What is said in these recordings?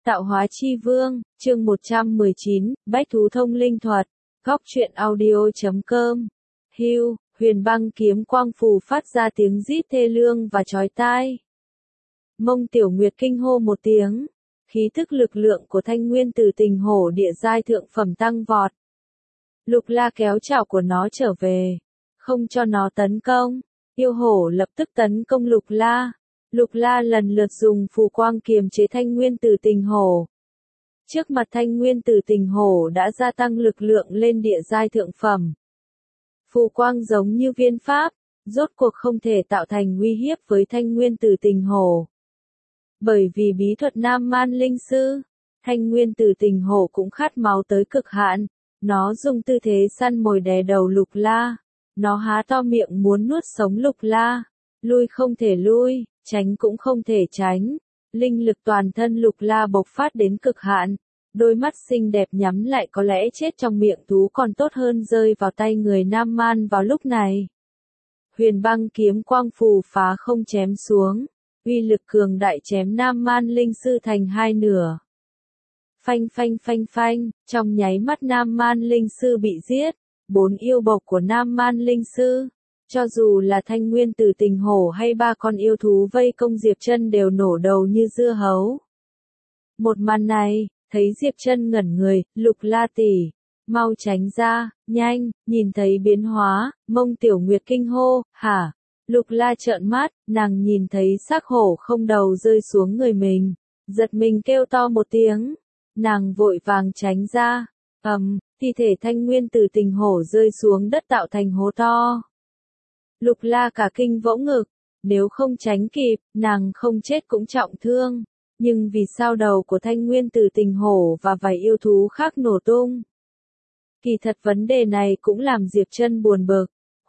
Tạo hóa chi vương, chương 119, Bách thú thông linh thuật, góc truyện audio.com. Hưu, huyền băng kiếm quang phù phát ra tiếng rít thê lương và chói tai. Mông Tiểu Nguyệt kinh hô một tiếng, khí thức lực lượng của Thanh Nguyên Tử Tình Hổ địa giai thượng phẩm tăng vọt. Lục La kéo chảo của nó trở về, không cho nó tấn công. Yêu hổ lập tức tấn công Lục La. Lục La lần lượt dùng phù quang kiềm chế Thanh Nguyên Tử Tình Hổ. Trước mặt Thanh Nguyên Tử Tình Hổ đã gia tăng lực lượng lên địa giai thượng phẩm. Phù quang giống như viên pháp, rốt cuộc không thể tạo thành uy hiếp với Thanh Nguyên Tử Tình Hổ. Bởi vì bí thuật Nam Man Linh Sư, Thanh Nguyên Tử Tình Hổ cũng khát máu tới cực hạn. Nó dùng tư thế săn mồi đè đầu Lục La. Nó há to miệng muốn nuốt sống Lục La. Lui không thể lui, tránh cũng không thể tránh. Linh lực toàn thân Lục La bộc phát đến cực hạn. Đôi mắt xinh đẹp nhắm lại có lẽ chết trong miệng thú còn tốt hơn rơi vào tay người Nam Man vào lúc này. Huyền băng kiếm quang phù phá không chém xuống. Uy lực cường đại chém Nam Man Linh Sư thành hai nửa. Phanh phanh phanh phanh, trong nháy mắt Nam Man Linh Sư bị giết. 4 yêu bộc của Nam Man Linh Sư, cho dù là Thanh Nguyên Tử Tình Hổ hay 3 con yêu thú vây công Diệp Chân đều nổ đầu như dưa hấu. Một màn này, thấy Diệp Chân ngẩn người, Lục La tỷ, mau tránh ra, nhanh, nhìn thấy biến hóa, Mông Tiểu Nguyệt kinh hô, hả? Lục La trợn mắt, nàng nhìn thấy xác hổ không đầu rơi xuống người mình, giật mình kêu to một tiếng, nàng vội vàng tránh ra, thi thể Thanh Nguyên Tử Tình Hổ rơi xuống đất tạo thành hố to. Lục La cả kinh vỗ ngực, nếu không tránh kịp, nàng không chết cũng trọng thương, nhưng vì sao đầu của Thanh Nguyên Tử Tình Hổ và vài yêu thú khác nổ tung? Kỳ thật vấn đề này cũng làm Diệp Chân buồn bực.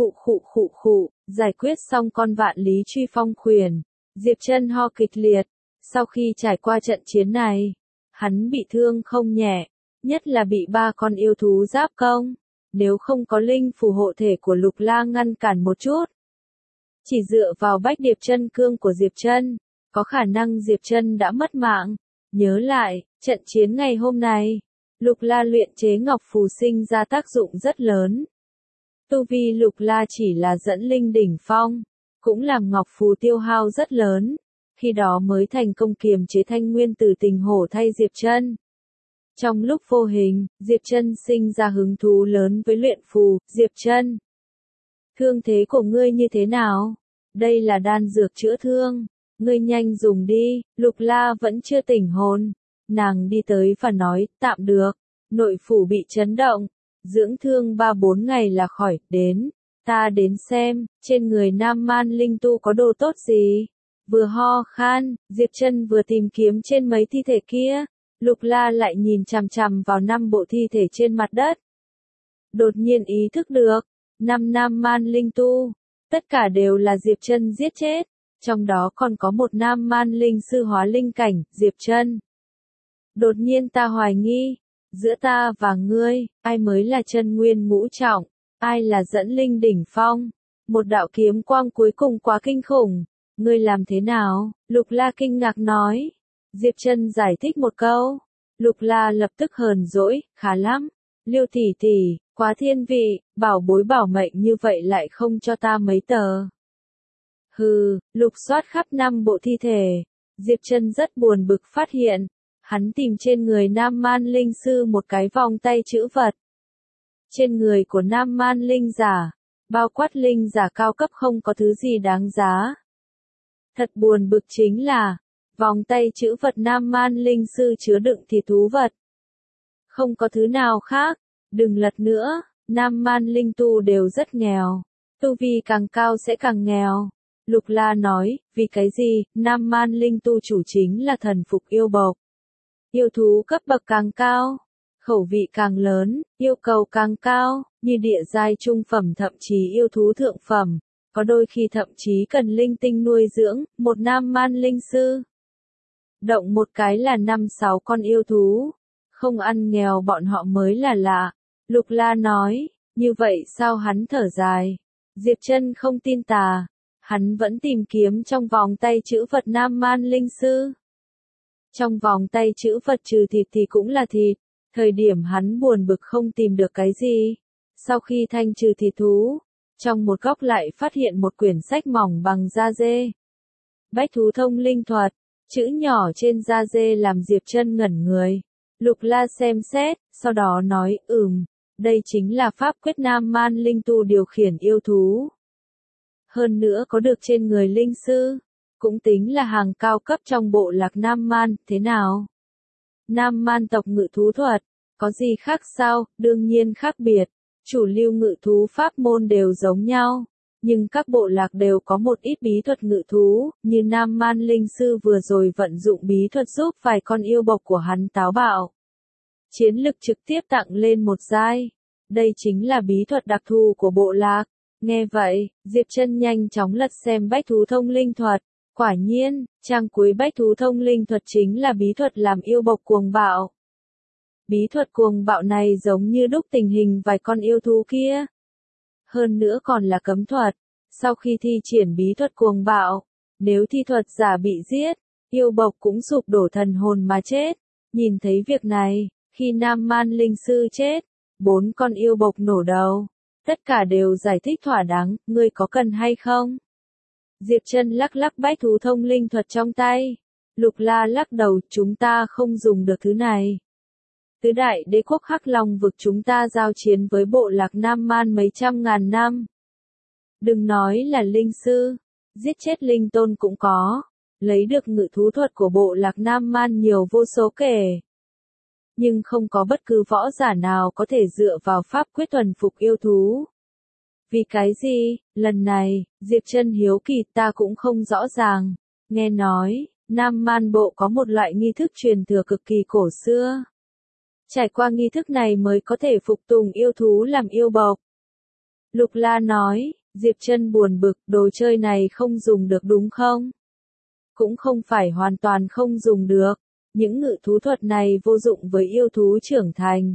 Khụ, giải quyết xong con Vạn Lý Truy Phong khuyển, Diệp Chân ho kịch liệt. Sau khi trải qua trận chiến này, hắn bị thương không nhẹ, nhất là bị 3 con yêu thú giáp công. Nếu không có linh phù hộ thể của Lục La ngăn cản một chút, chỉ dựa vào Bách Điệp Chân Cương của Diệp Chân, có khả năng Diệp Chân đã mất mạng. Nhớ lại, trận chiến ngày hôm nay, Lục La luyện chế ngọc phù sinh ra tác dụng rất lớn. Tu vi Lục La chỉ là dẫn linh đỉnh phong, cũng làm ngọc phù tiêu hao rất lớn, khi đó mới thành công kiềm chế Thanh Nguyên Tử Tình Hổ thay Diệp Chân. Trong lúc vô hình, Diệp Chân sinh ra hứng thú lớn với luyện phù. Diệp Chân, thương thế của ngươi như thế nào? Đây là đan dược chữa thương, ngươi nhanh dùng đi. Lục La vẫn chưa tỉnh hồn, nàng đi tới và nói, tạm được, nội phủ bị chấn động, dưỡng thương 3-4 ngày là khỏi, ta đến xem, trên người Nam Man Linh Tu có đồ tốt gì? Vừa ho khan, Diệp Chân vừa tìm kiếm trên mấy thi thể kia. Lục La lại nhìn chằm chằm vào 5 bộ thi thể trên mặt đất. Đột nhiên ý thức được, 5 Nam Man Linh Tu, tất cả đều là Diệp Chân giết chết, trong đó còn có một Nam Man Linh Sư hóa linh cảnh, Diệp Chân. Đột nhiên ta hoài nghi, giữa ta và ngươi, ai mới là chân nguyên ngũ trọng, ai là dẫn linh đỉnh phong? Một đạo kiếm quang cuối cùng quá kinh khủng, ngươi làm thế nào? Lục La kinh ngạc nói. Diệp Chân giải thích một câu. Lục La lập tức hờn dỗi, khá lắm. Liêu tỷ tỷ, quá thiên vị, bảo bối bảo mệnh như vậy lại không cho ta mấy tờ. Hừ, lục soát khắp 5 bộ thi thể. Diệp Chân rất buồn bực phát hiện, hắn tìm trên người Nam Man Linh Sư một cái vòng tay chữ vật. Trên người của Nam Man Linh giả, bao quát linh giả cao cấp không có thứ gì đáng giá. Thật buồn bực chính là, vòng tay chữ vật Nam Man Linh Sư chứa đựng thịt thú vật. Không có thứ nào khác, đừng lật nữa, Nam Man Linh Tu đều rất nghèo. Tu vi càng cao sẽ càng nghèo. Lục La nói, vì cái gì? Nam Man Linh Tu chủ chính là thần phục yêu bộc. Yêu thú cấp bậc càng cao, khẩu vị càng lớn, yêu cầu càng cao, như địa giai trung phẩm thậm chí yêu thú thượng phẩm. Có đôi khi thậm chí cần linh tinh nuôi dưỡng, một Nam Man Linh Sư. Động một cái là 5-6 con yêu thú, không ăn nghèo bọn họ mới là lạ. Lục La nói, như vậy sao? Hắn thở dài. Diệp Chân không tin tà, hắn vẫn tìm kiếm trong vòng tay chữ vật Nam Man Linh Sư. Trong vòng tay chữ vật trừ thịt thì cũng là thịt. Thời điểm hắn buồn bực không tìm được cái gì. Sau khi thanh trừ thịt thú, trong một góc lại phát hiện một quyển sách mỏng bằng da dê. Bách thú thông linh thuật, chữ nhỏ trên da dê làm Diệp Trân ngẩn người. Lục La xem xét, sau đó nói, đây chính là pháp quyết Nam Man linh tu điều khiển yêu thú. Hơn nữa có được trên người linh sư, cũng tính là hàng cao cấp trong bộ lạc Nam Man, thế nào? Nam Man tộc ngự thú thuật, có gì khác sao? Đương nhiên khác biệt, chủ lưu ngự thú pháp môn đều giống nhau, nhưng các bộ lạc đều có một ít bí thuật ngự thú, như Nam Man linh sư vừa rồi vận dụng bí thuật giúp vài con yêu bộc của hắn táo bạo. Chiến lực trực tiếp tặng lên một giai. Đây chính là bí thuật đặc thù của bộ lạc. Nghe vậy, Diệp Trân nhanh chóng lật xem bách thú thông linh thuật. Quả nhiên, trang cuối bách thú thông linh thuật chính là bí thuật làm yêu bộc cuồng bạo. Bí thuật cuồng bạo này giống như đúc tình hình vài con yêu thú kia. Hơn nữa còn là cấm thuật. Sau khi thi triển bí thuật cuồng bạo, nếu thi thuật giả bị giết, yêu bộc cũng sụp đổ thần hồn mà chết. Nhìn thấy việc này, khi Nam Man linh sư chết, 4 con yêu bộc nổ đầu. Tất cả đều giải thích thỏa đáng, ngươi có cần hay không? Diệp Trân lắc lắc bách thú thông linh thuật trong tay. Lục La lắc đầu, chúng ta không dùng được thứ này. Tứ đại đế quốc Hắc Long vực chúng ta giao chiến với bộ lạc Nam Man mấy trăm ngàn năm. Đừng nói là linh sư, giết chết linh tôn cũng có. Lấy được ngự thú thuật của bộ lạc Nam Man nhiều vô số kể. Nhưng không có bất cứ võ giả nào có thể dựa vào pháp quyết thuần phục yêu thú. Vì cái gì? Lần này, Diệp Trân hiếu kỳ, ta cũng không rõ ràng. Nghe nói, Nam Man bộ có một loại nghi thức truyền thừa cực kỳ cổ xưa. Trải qua nghi thức này mới có thể phục tùng yêu thú làm yêu bộc. Lục La nói, Diệp Trân buồn bực, đồ chơi này không dùng được đúng không? Cũng không phải hoàn toàn không dùng được. Những ngự thú thuật này vô dụng với yêu thú trưởng thành.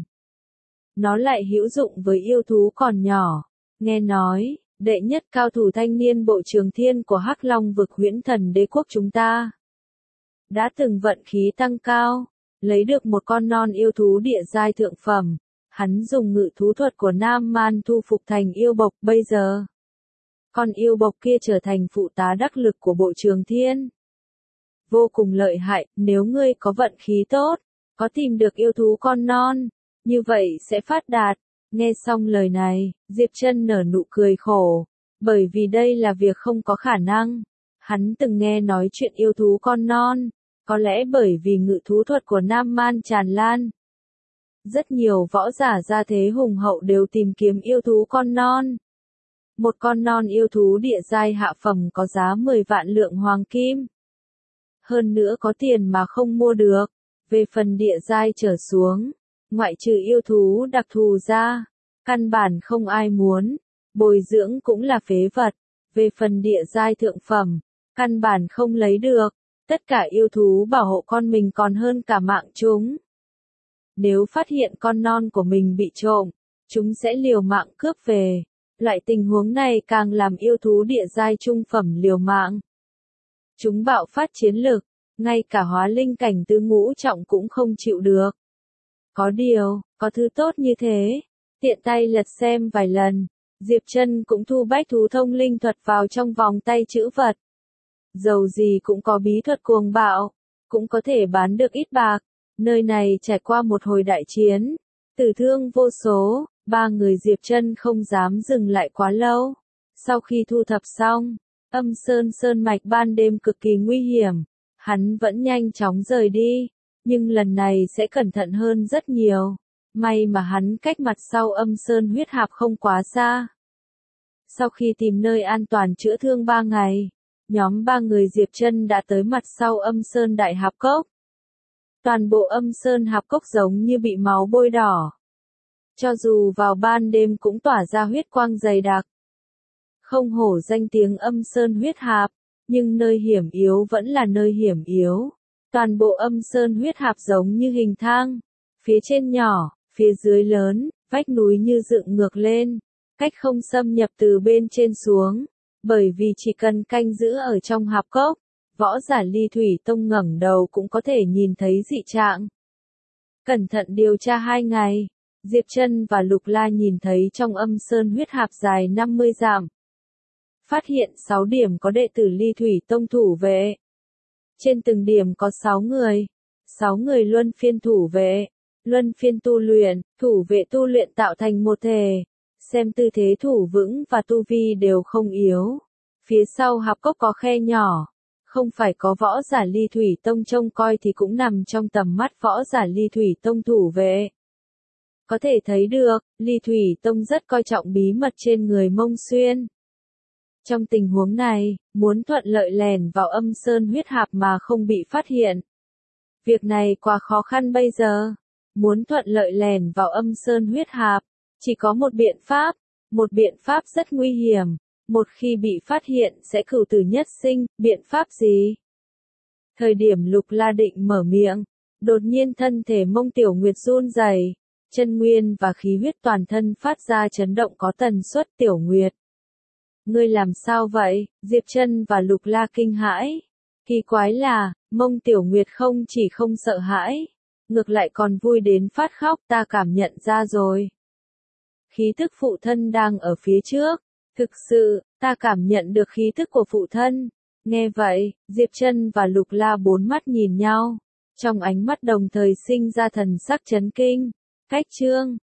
Nó lại hữu dụng với yêu thú còn nhỏ. Nghe nói, đệ nhất cao thủ thanh niên bộ Trường Thiên của Hắc Long vực Huyễn Thần đế quốc chúng ta đã từng vận khí tăng cao, lấy được một con non yêu thú địa giai thượng phẩm. Hắn dùng ngự thú thuật của Nam Man thu phục thành yêu bộc, bây giờ con yêu bộc kia trở thành phụ tá đắc lực của bộ Trường Thiên. Vô cùng lợi hại, nếu ngươi có vận khí tốt, có tìm được yêu thú con non, như vậy sẽ phát đạt. Nghe xong lời này, Diệp Trân nở nụ cười khổ, bởi vì đây là việc không có khả năng. Hắn từng nghe nói chuyện yêu thú con non, có lẽ bởi vì ngự thú thuật của Nam Man tràn lan. Rất nhiều võ giả gia thế hùng hậu đều tìm kiếm yêu thú con non. Một con non yêu thú địa giai hạ phẩm có giá 10 vạn lượng hoàng kim. Hơn nữa có tiền mà không mua được. Về phần địa giai trở xuống, ngoại trừ yêu thú đặc thù ra, căn bản không ai muốn, bồi dưỡng cũng là phế vật. Về phần địa giai thượng phẩm, căn bản không lấy được, tất cả yêu thú bảo hộ con mình còn hơn cả mạng chúng. Nếu phát hiện con non của mình bị trộm, chúng sẽ liều mạng cướp về. Loại tình huống này càng làm yêu thú địa giai trung phẩm liều mạng. Chúng bạo phát chiến lực, ngay cả hóa linh cảnh tứ ngũ trọng cũng không chịu được. Có điều, có thứ tốt như thế, tiện tay lật xem vài lần, Diệp Trân cũng thu bách thú thông linh thuật vào trong vòng tay chữ vật. Dầu gì cũng có bí thuật cuồng bạo, cũng có thể bán được ít bạc. Nơi này trải qua một hồi đại chiến, tử thương vô số, 3 người Diệp Trân không dám dừng lại quá lâu. Sau khi thu thập xong, Âm Sơn sơn mạch ban đêm cực kỳ nguy hiểm, hắn vẫn nhanh chóng rời đi, nhưng lần này sẽ cẩn thận hơn rất nhiều. May mà hắn cách mặt sau Âm Sơn huyết hạp không quá xa. Sau khi tìm nơi an toàn chữa thương 3 ngày, nhóm 3 người Diệp Trân đã tới mặt sau Âm Sơn đại hạp cốc. Toàn bộ Âm Sơn hạp cốc giống như bị máu bôi đỏ. Cho dù vào ban đêm cũng tỏa ra huyết quang dày đặc. Không hổ danh tiếng Âm Sơn huyết hạp, nhưng nơi hiểm yếu vẫn là nơi hiểm yếu. Toàn bộ Âm Sơn huyết hạp giống như hình thang, phía trên nhỏ, phía dưới lớn, vách núi như dựng ngược lên, cách không xâm nhập từ bên trên xuống, bởi vì chỉ cần canh giữ ở trong hạp cốc, võ giả Ly Thủy Tông ngẩng đầu cũng có thể nhìn thấy dị trạng. Cẩn thận điều tra 2 ngày, Diệp Trân và Lục La nhìn thấy trong âm sơn huyết hạp dài 50 dặm. Phát hiện 6 điểm có đệ tử Ly Thủy Tông thủ vệ. Trên từng điểm có 6 người. 6 người luân phiên thủ vệ, luân phiên tu luyện, thủ vệ tu luyện tạo thành một thể. Xem tư thế thủ vững và tu vi đều không yếu. Phía sau hạp cốc có khe nhỏ. Không phải có võ giả Ly Thủy Tông trông coi thì cũng nằm trong tầm mắt võ giả Ly Thủy Tông thủ vệ. Có thể thấy được, Ly Thủy Tông rất coi trọng bí mật trên người Mông Xuyên. Trong tình huống này, muốn thuận lợi lèn vào âm sơn huyết hạp mà không bị phát hiện. Việc này quá khó khăn bây giờ. Muốn thuận lợi lèn vào âm sơn huyết hạp, chỉ có một biện pháp rất nguy hiểm. Một khi bị phát hiện sẽ cửu tử nhất sinh, biện pháp gì? Thời điểm Lục La định mở miệng, đột nhiên thân thể Mông Tiểu Nguyệt run rẩy, chân nguyên và khí huyết toàn thân phát ra chấn động có tần suất. Tiểu Nguyệt, ngươi làm sao vậy? Diệp Trân và Lục La kinh hãi. Kỳ quái là, Mông Tiểu Nguyệt không chỉ không sợ hãi, ngược lại còn vui đến phát khóc. Ta cảm nhận ra rồi. Khí thức phụ thân đang ở phía trước. Thực sự, ta cảm nhận được khí thức của phụ thân. Nghe vậy, Diệp Trân và Lục La bốn mắt nhìn nhau. Trong ánh mắt đồng thời sinh ra thần sắc chấn kinh. Cách chương